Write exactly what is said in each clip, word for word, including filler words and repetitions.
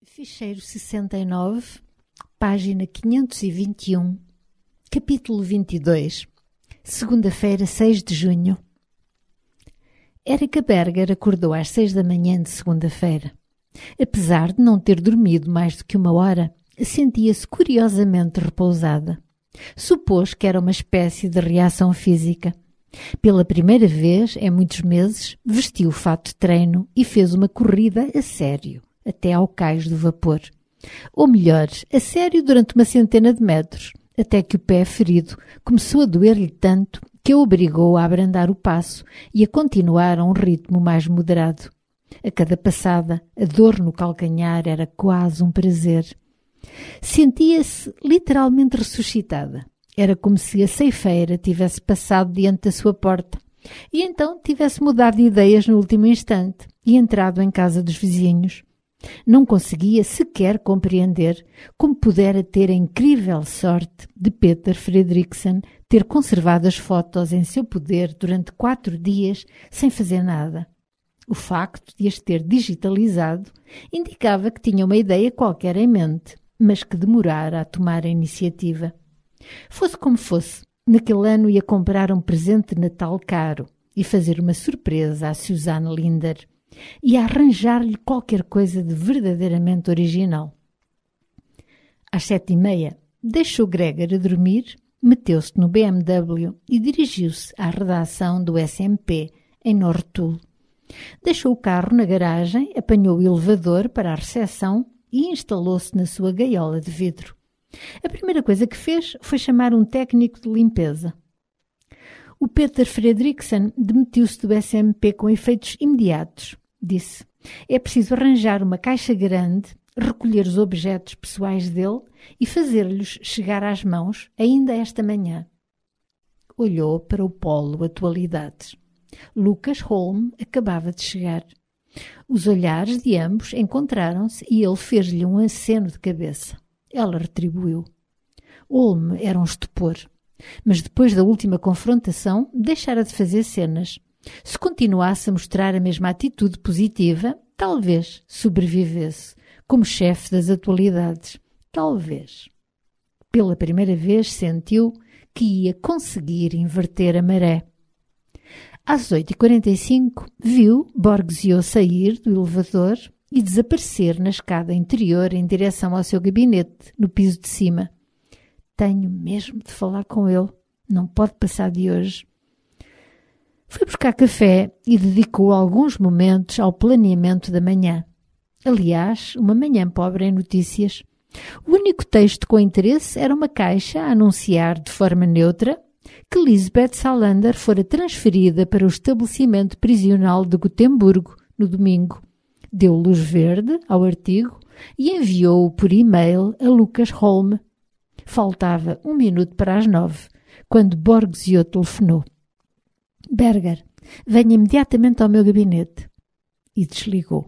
Ficheiro sessenta e nove, página quinhentos e vinte e um, capítulo vinte e dois, segunda-feira, seis de junho. Erica Berger acordou às seis da manhã de segunda-feira. Apesar de não ter dormido mais do que uma hora, sentia-se curiosamente repousada. Supôs que era uma espécie de reação física. Pela primeira vez, em muitos meses, vestiu o fato de treino e fez uma corrida a sério, até ao cais do vapor. Ou melhor, a sério durante uma centena de metros, até que o pé ferido começou a doer-lhe tanto que a obrigou a abrandar o passo e a continuar a um ritmo mais moderado. A cada passada, a dor no calcanhar era quase um prazer. Sentia-se literalmente ressuscitada. Era como se a ceifeira tivesse passado diante da sua porta e então tivesse mudado de ideias no último instante e entrado em casa dos vizinhos. Não conseguia sequer compreender como pudera ter a incrível sorte de Peter Fredriksson ter conservado as fotos em seu poder durante quatro dias sem fazer nada. O facto de as ter digitalizado indicava que tinha uma ideia qualquer em mente, mas que demorara a tomar a iniciativa. Fosse como fosse, naquele ano ia comprar um presente de Natal caro e fazer uma surpresa à Susanne Linder. E arranjar-lhe qualquer coisa de verdadeiramente original. Às sete e meia, deixou Gregor a dormir, meteu-se no B M W e dirigiu-se à redação do S M P, em Nortul. Deixou o carro na garagem, apanhou o elevador para a recepção e instalou-se na sua gaiola de vidro. A primeira coisa que fez foi chamar um técnico de limpeza. O Peter Fredriksson demitiu-se do S M P com efeitos imediatos. Disse, é preciso arranjar uma caixa grande, recolher os objetos pessoais dele e fazer-lhes chegar às mãos ainda esta manhã. Olhou para o polo Atualidades. Lucas Holm acabava de chegar. Os olhares de ambos encontraram-se e ele fez-lhe um aceno de cabeça. Ela retribuiu. Holm era um estupor, mas depois da última confrontação deixara de fazer cenas. Se continuasse a mostrar a mesma atitude positiva, talvez sobrevivesse, como chefe das Atualidades. Talvez. Pela primeira vez sentiu que ia conseguir inverter a maré. Às oito e quarenta e cinco, viu Borgsio sair do elevador e desaparecer na escada interior em direção ao seu gabinete, no piso de cima. Tenho mesmo de falar com ele. Não pode passar de hoje. Foi buscar café e dedicou alguns momentos ao planeamento da manhã. Aliás, uma manhã pobre em notícias. O único texto com interesse era uma caixa a anunciar de forma neutra que Lisbeth Salander fora transferida para o estabelecimento prisional de Gotemburgo no domingo. Deu luz verde ao artigo e enviou-o por e-mail a Lucas Holm. Faltava um minuto para as nove, quando Borgsio telefonou. Berger, venha imediatamente ao meu gabinete. E desligou.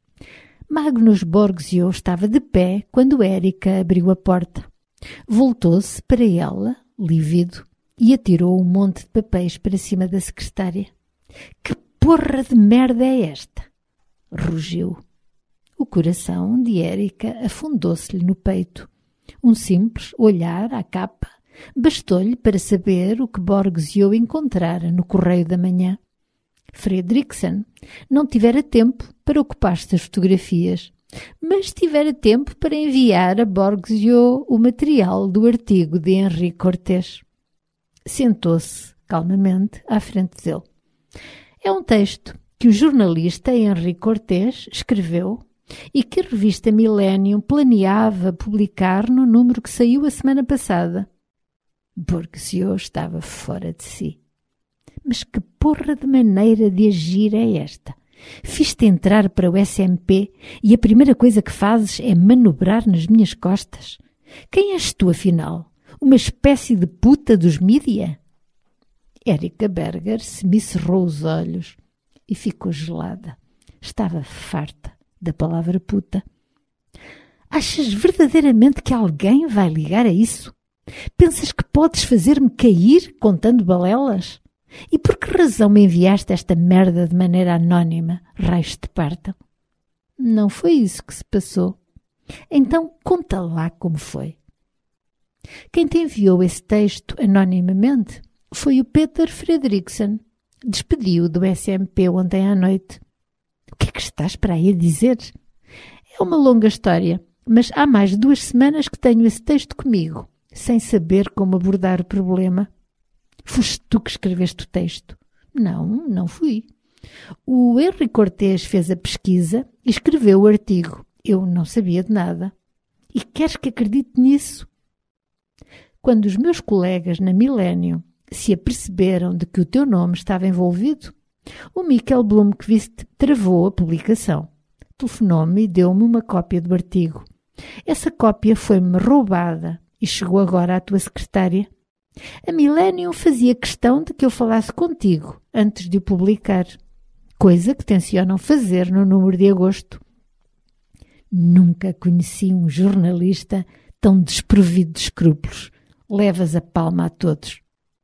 Magnus Borgsio estava de pé quando Erica abriu a porta. Voltou-se para ela, lívido, e atirou um monte de papéis para cima da secretária. Que porra de merda é esta? Rugiu. O coração de Erica afundou-se-lhe no peito. Um simples olhar à capa bastou-lhe para saber o que Borgsio encontrara no correio da manhã. Fredriksson não tivera tempo para ocupar-se das fotografias, mas tivera tempo para enviar a Borgsio o material do artigo de Henrique Cortés. Sentou-se calmamente à frente dele. É um texto que o jornalista Henrique Cortés escreveu e que a revista Millennium planeava publicar no número que saiu a semana passada. Borgsio estava fora de si. Mas que porra de maneira de agir é esta? Fiz-te entrar para o S M P e a primeira coisa que fazes é manobrar nas minhas costas. Quem és tu, afinal? Uma espécie de puta dos mídia? Erica Berger semicerrou os olhos e ficou gelada. Estava farta da palavra puta. Achas verdadeiramente que alguém vai ligar a isso? Pensas que podes fazer-me cair contando balelas? E por que razão me enviaste esta merda de maneira anónima, raios de parta? Não foi isso que se passou. Então, conta lá como foi. Quem te enviou esse texto anonimamente foi o Peter Fredriksson. Despediu do S M P ontem à noite. O que é que estás para aí a dizer? É uma longa história, mas há mais de duas semanas que tenho esse texto comigo, sem saber como abordar o problema. Foste tu que escreveste o texto? Não, não fui. O Henry Cortés fez a pesquisa e escreveu o artigo. Eu não sabia de nada. E queres que acredite nisso? Quando os meus colegas na Millennium se aperceberam de que o teu nome estava envolvido, o Michael Blomqvist travou a publicação. Telefonou-me e deu-me uma cópia do artigo. Essa cópia foi-me roubada e chegou agora à tua secretária. A Millennium fazia questão de que eu falasse contigo antes de o publicar, coisa que tencionam fazer no número de agosto. Nunca conheci um jornalista tão desprovido de escrúpulos. Levas a palma a todos.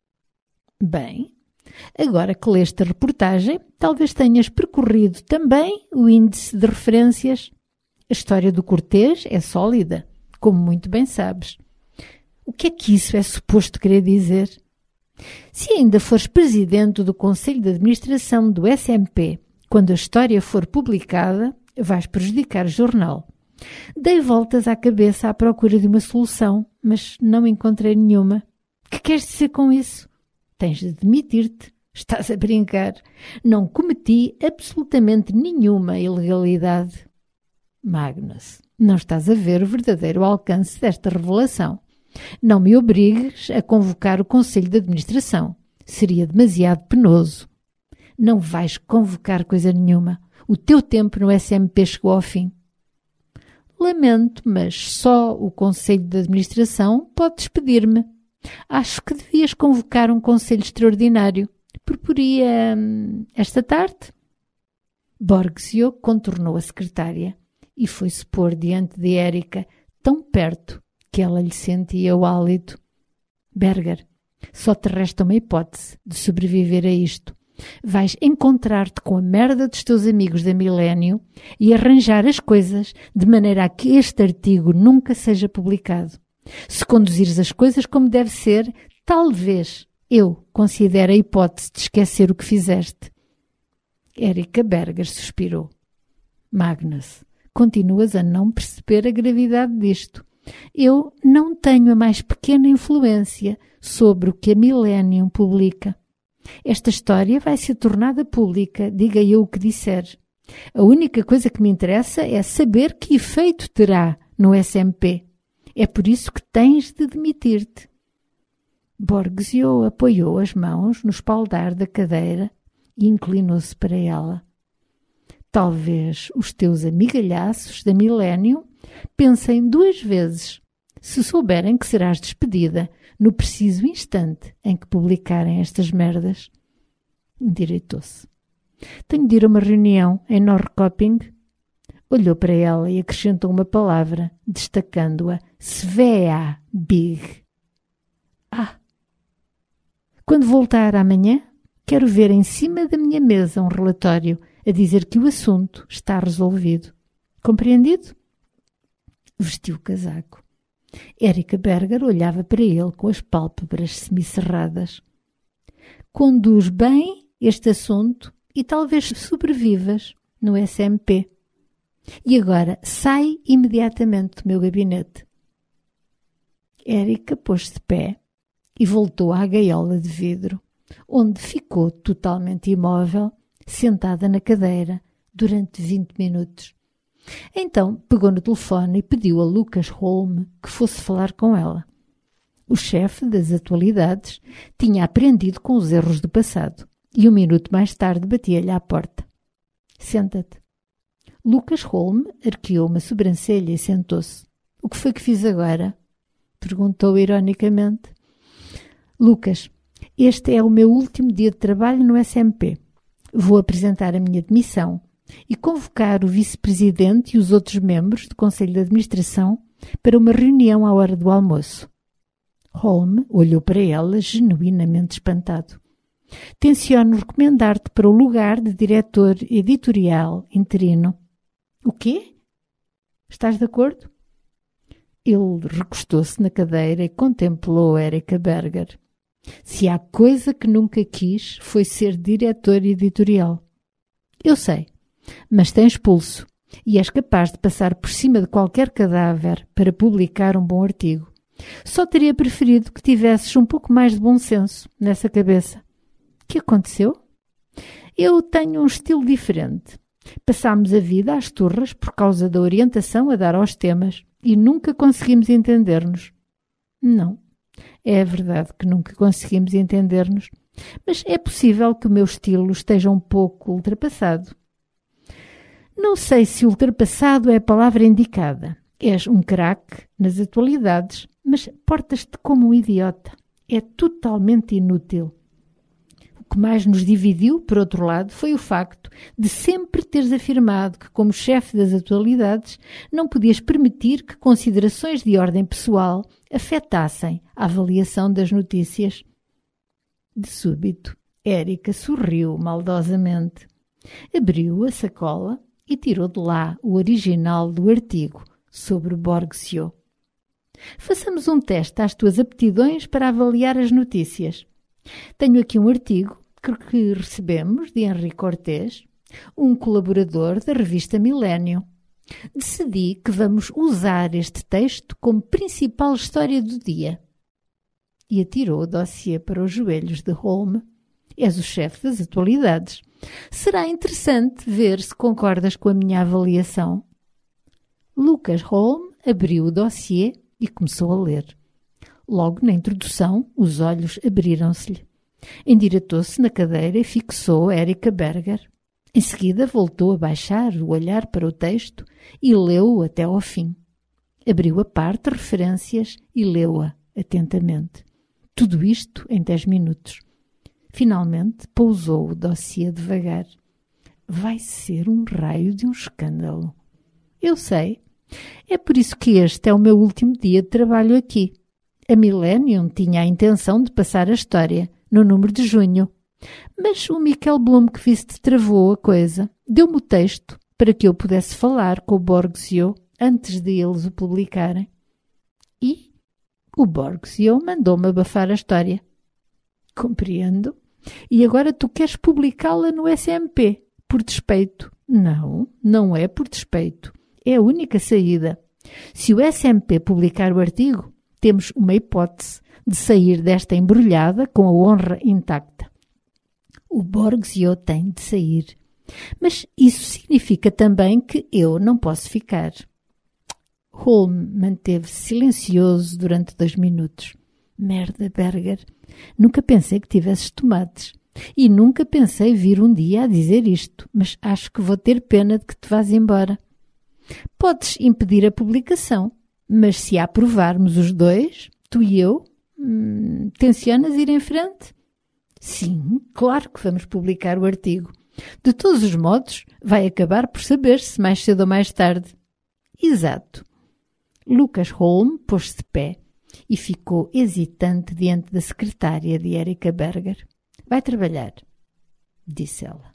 Bem, agora que leste a reportagem, talvez tenhas percorrido também o índice de referências. A história do Cortés é sólida, como muito bem sabes. O que é que isso é suposto querer dizer? Se ainda fores presidente do Conselho de Administração do S M P, quando a história for publicada, vais prejudicar o jornal. Dei voltas à cabeça à procura de uma solução, mas não encontrei nenhuma. Que queres dizer com isso? Tens de demitir-te. Estás a brincar. Não cometi absolutamente nenhuma ilegalidade. Magnus, não estás a ver o verdadeiro alcance desta revelação. Não me obrigues a convocar o Conselho de Administração. Seria demasiado penoso. Não vais convocar coisa nenhuma. O teu tempo no S M P chegou ao fim. Lamento, mas só o Conselho de Administração pode despedir-me. Acho que devias convocar um Conselho Extraordinário. Proporia hum, esta tarde? Borgsio contornou a secretária e foi-se pôr diante de Érica, tão perto que ela lhe sentia o hálito. Berger, só te resta uma hipótese de sobreviver a isto. Vais encontrar-te com a merda dos teus amigos da Millennium e arranjar as coisas de maneira a que este artigo nunca seja publicado. Se conduzires as coisas como deve ser, talvez eu considere a hipótese de esquecer o que fizeste. Érica Berger suspirou. Magnus, continuas a não perceber a gravidade disto. Eu não tenho a mais pequena influência sobre o que a Millennium publica. Esta história vai ser tornada pública, diga eu o que disser. A única coisa que me interessa é saber que efeito terá no S M P. É por isso que tens de demitir-te. Borgsio apoiou as mãos no espaldar da cadeira e inclinou-se para ela. Talvez os teus amigalhaços da Millennium pensem duas vezes se souberem que serás despedida no preciso instante em que publicarem estas merdas. Endireitou-se. Tenho de ir a uma reunião em Norrköping. Olhou para ela e acrescentou uma palavra, destacando-a. Svea Big. Ah! Quando voltar amanhã, quero ver em cima da minha mesa um relatório a dizer que o assunto está resolvido. Compreendido? Vestiu o casaco. Érica Berger olhava para ele com as pálpebras semicerradas. Conduz bem este assunto e talvez sobrevivas no S M P. E agora sai imediatamente do meu gabinete. Érica pôs-se de pé e voltou à gaiola de vidro, onde ficou totalmente imóvel, sentada na cadeira, durante vinte minutos. Então pegou no telefone e pediu a Lucas Holm que fosse falar com ela. O chefe das atualidades tinha aprendido com os erros do passado e um minuto mais tarde batia-lhe à porta. Senta-te. Lucas Holm arqueou uma sobrancelha e sentou-se. O que foi que fiz agora? Perguntou ironicamente. Lucas, este é o meu último dia de trabalho no S M P. Vou apresentar a minha demissão e convocar o vice-presidente e os outros membros do Conselho de Administração para uma reunião à hora do almoço. Holm olhou para ela genuinamente espantado. Tenciono recomendar-te para o lugar de diretor editorial interino. O quê? Estás de acordo? Ele recostou-se na cadeira e contemplou Erika Berger. Se há coisa que nunca quis foi ser diretor editorial. Eu sei, mas tens pulso e és capaz de passar por cima de qualquer cadáver para publicar um bom artigo. Só teria preferido que tivesses um pouco mais de bom senso nessa cabeça. O que aconteceu? Eu tenho um estilo diferente. Passámos a vida às turras por causa da orientação a dar aos temas e nunca conseguimos entender-nos. Não, é verdade que nunca conseguimos entender-nos, mas é possível que o meu estilo esteja um pouco ultrapassado. Não sei se ultrapassado é a palavra indicada. És um craque nas atualidades, mas portas-te como um idiota. É totalmente inútil. O que mais nos dividiu, por outro lado, foi o facto de sempre teres afirmado que, como chefe das atualidades, não podias permitir que considerações de ordem pessoal afetassem a avaliação das notícias. De súbito, Erika sorriu maldosamente. Abriu a sacola e tirou de lá o original do artigo sobre Borgesio. Façamos um teste às tuas aptidões para avaliar as notícias. Tenho aqui um artigo que recebemos de Henri Cortés, um colaborador da revista Milênio. Decidi que vamos usar este texto como principal história do dia. E atirou o dossiê para os joelhos de Holm. És o chefe das atualidades. Será interessante ver se concordas com a minha avaliação. Lucas Holm abriu o dossiê e começou a ler. Logo na introdução, os olhos abriram-se-lhe. Endireitou-se na cadeira e fixou Erika Berger. Em seguida voltou a baixar o olhar para o texto e leu-o até ao fim. Abriu a parte de referências e leu-a atentamente. Tudo isto em dez minutos. Finalmente pousou o dossiê devagar. Vai ser um raio de um escândalo. Eu sei. É por isso que este é o meu último dia de trabalho aqui. A Millennium tinha a intenção de passar a história no número de junho. Mas o Michael Blomqvist travou a coisa. Deu-me o texto para que eu pudesse falar com o Borgesio antes de eles o publicarem. E o Borgesio mandou-me abafar a história. Compreendo. E agora tu queres publicá-la no S M P, por despeito. Não, não é por despeito. É a única saída. Se o S M P publicar o artigo, temos uma hipótese de sair desta embrulhada com a honra intacta. O Borgesio tem de sair. Mas isso significa também que eu não posso ficar. Holm manteve-se silencioso durante dois minutos. Merda, Berger. Nunca pensei que tivesses tomates. E nunca pensei vir um dia a dizer isto, mas acho que vou ter pena de que te vás embora. Podes impedir a publicação, mas se a aprovarmos os dois, tu e eu, hum, tencionas ir em frente? Sim, claro que vamos publicar o artigo. De todos os modos, vai acabar por saber-se mais cedo ou mais tarde. Exato. Lucas Holm pôs-se de pé e ficou hesitante diante da secretária de Erika Berger. Vai trabalhar, disse ela.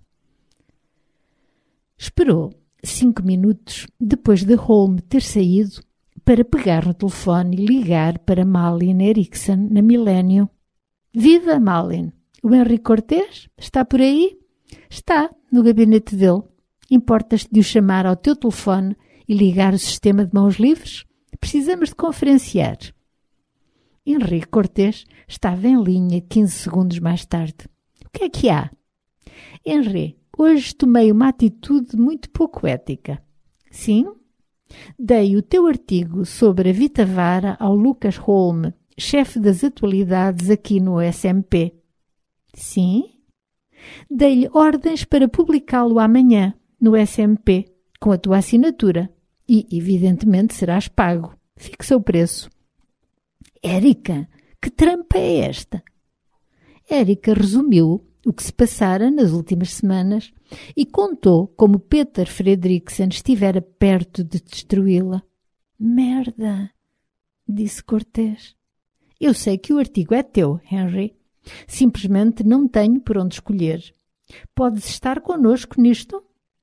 Esperou cinco minutos depois de Holm ter saído para pegar no telefone e ligar para Malin Eriksson na Milênio. Viva, Malin! O Henri Cortés está por aí? Está no gabinete dele. Importas-te de o chamar ao teu telefone e ligar o sistema de mãos livres? Precisamos de conferenciar. Henri Cortés estava em linha quinze segundos mais tarde. O que é que há? Henri, hoje tomei uma atitude muito pouco ética. Sim? Dei o teu artigo sobre a Vita Vara ao Lucas Holm, chefe das atualidades aqui no S M P. Sim? Dei-lhe ordens para publicá-lo amanhã no S M P, com a tua assinatura. E, evidentemente, serás pago. Fixa o preço. Erika, que trampa é esta? Erika resumiu o que se passara nas últimas semanas e contou como Peter Fredriksson estivera perto de destruí-la. Merda, disse Cortés. Eu sei que o artigo é teu, Henry. Simplesmente não tenho por onde escolher. Podes estar connosco nisto?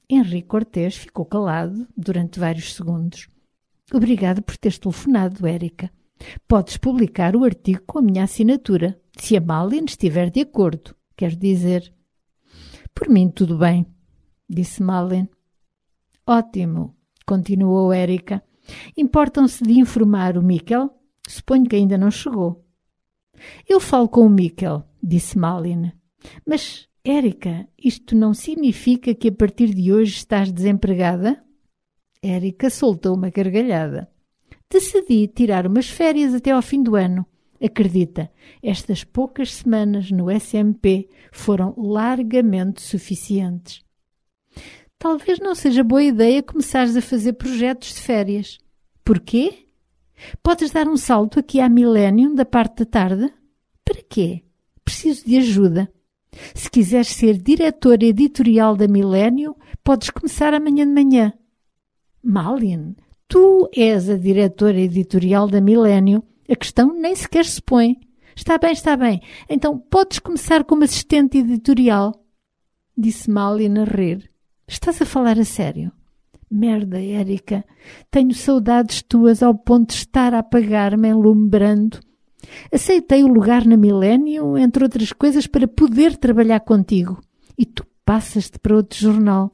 Henrique Cortês ficou calado durante vários segundos. Obrigado por teres telefonado, Érica. Podes publicar o artigo com a minha assinatura, se a Malin estiver de acordo, quero dizer. Por mim, tudo bem, disse Malin. Ótimo, continuou Érica. Importam-se de informar o Mikkel? Suponho que ainda não chegou. Eu falo com o Mikkel, disse Malin. Mas, Érica, isto não significa que a partir de hoje estás desempregada? Érica soltou uma gargalhada. Decidi tirar umas férias até ao fim do ano. Acredita, estas poucas semanas no S M P foram largamente suficientes. Talvez não seja boa ideia começares a fazer projetos de férias. Porquê? Podes dar um salto aqui à Millennium da parte da tarde? Para quê? Preciso de ajuda. Se quiseres ser diretora editorial da Millennium, podes começar amanhã de manhã. Malin, tu és a diretora editorial da Millennium. A questão nem sequer se põe. Está bem, está bem. Então podes começar como assistente editorial. Disse Malin a rir. Estás a falar a sério? Merda, Érica. Tenho saudades tuas ao ponto de estar a apagar-me enlumbrando. Aceitei o lugar na Millennium, entre outras coisas, para poder trabalhar contigo. E tu passas-te para outro jornal.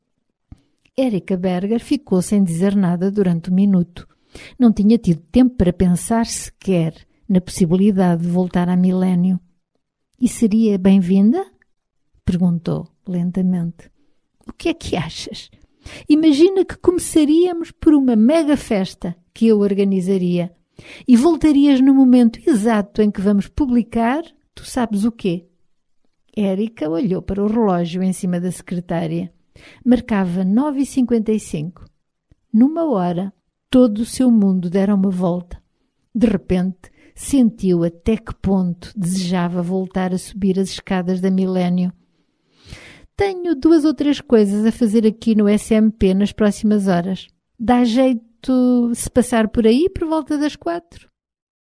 Érica Berger ficou sem dizer nada durante um minuto. Não tinha tido tempo para pensar sequer na possibilidade de voltar à Millennium. E seria bem-vinda? Perguntou lentamente. O que é que achas? Imagina que começaríamos por uma mega festa que eu organizaria e voltarias no momento exato em que vamos publicar, tu sabes o quê? Érica olhou para o relógio em cima da secretária. Marcava nove e cinquenta e cinco. Numa hora, todo o seu mundo dera uma volta. De repente, sentiu até que ponto desejava voltar a subir as escadas da Millennium. Tenho duas ou três coisas a fazer aqui no S M P nas próximas horas. Dá jeito se passar por aí por volta das quatro?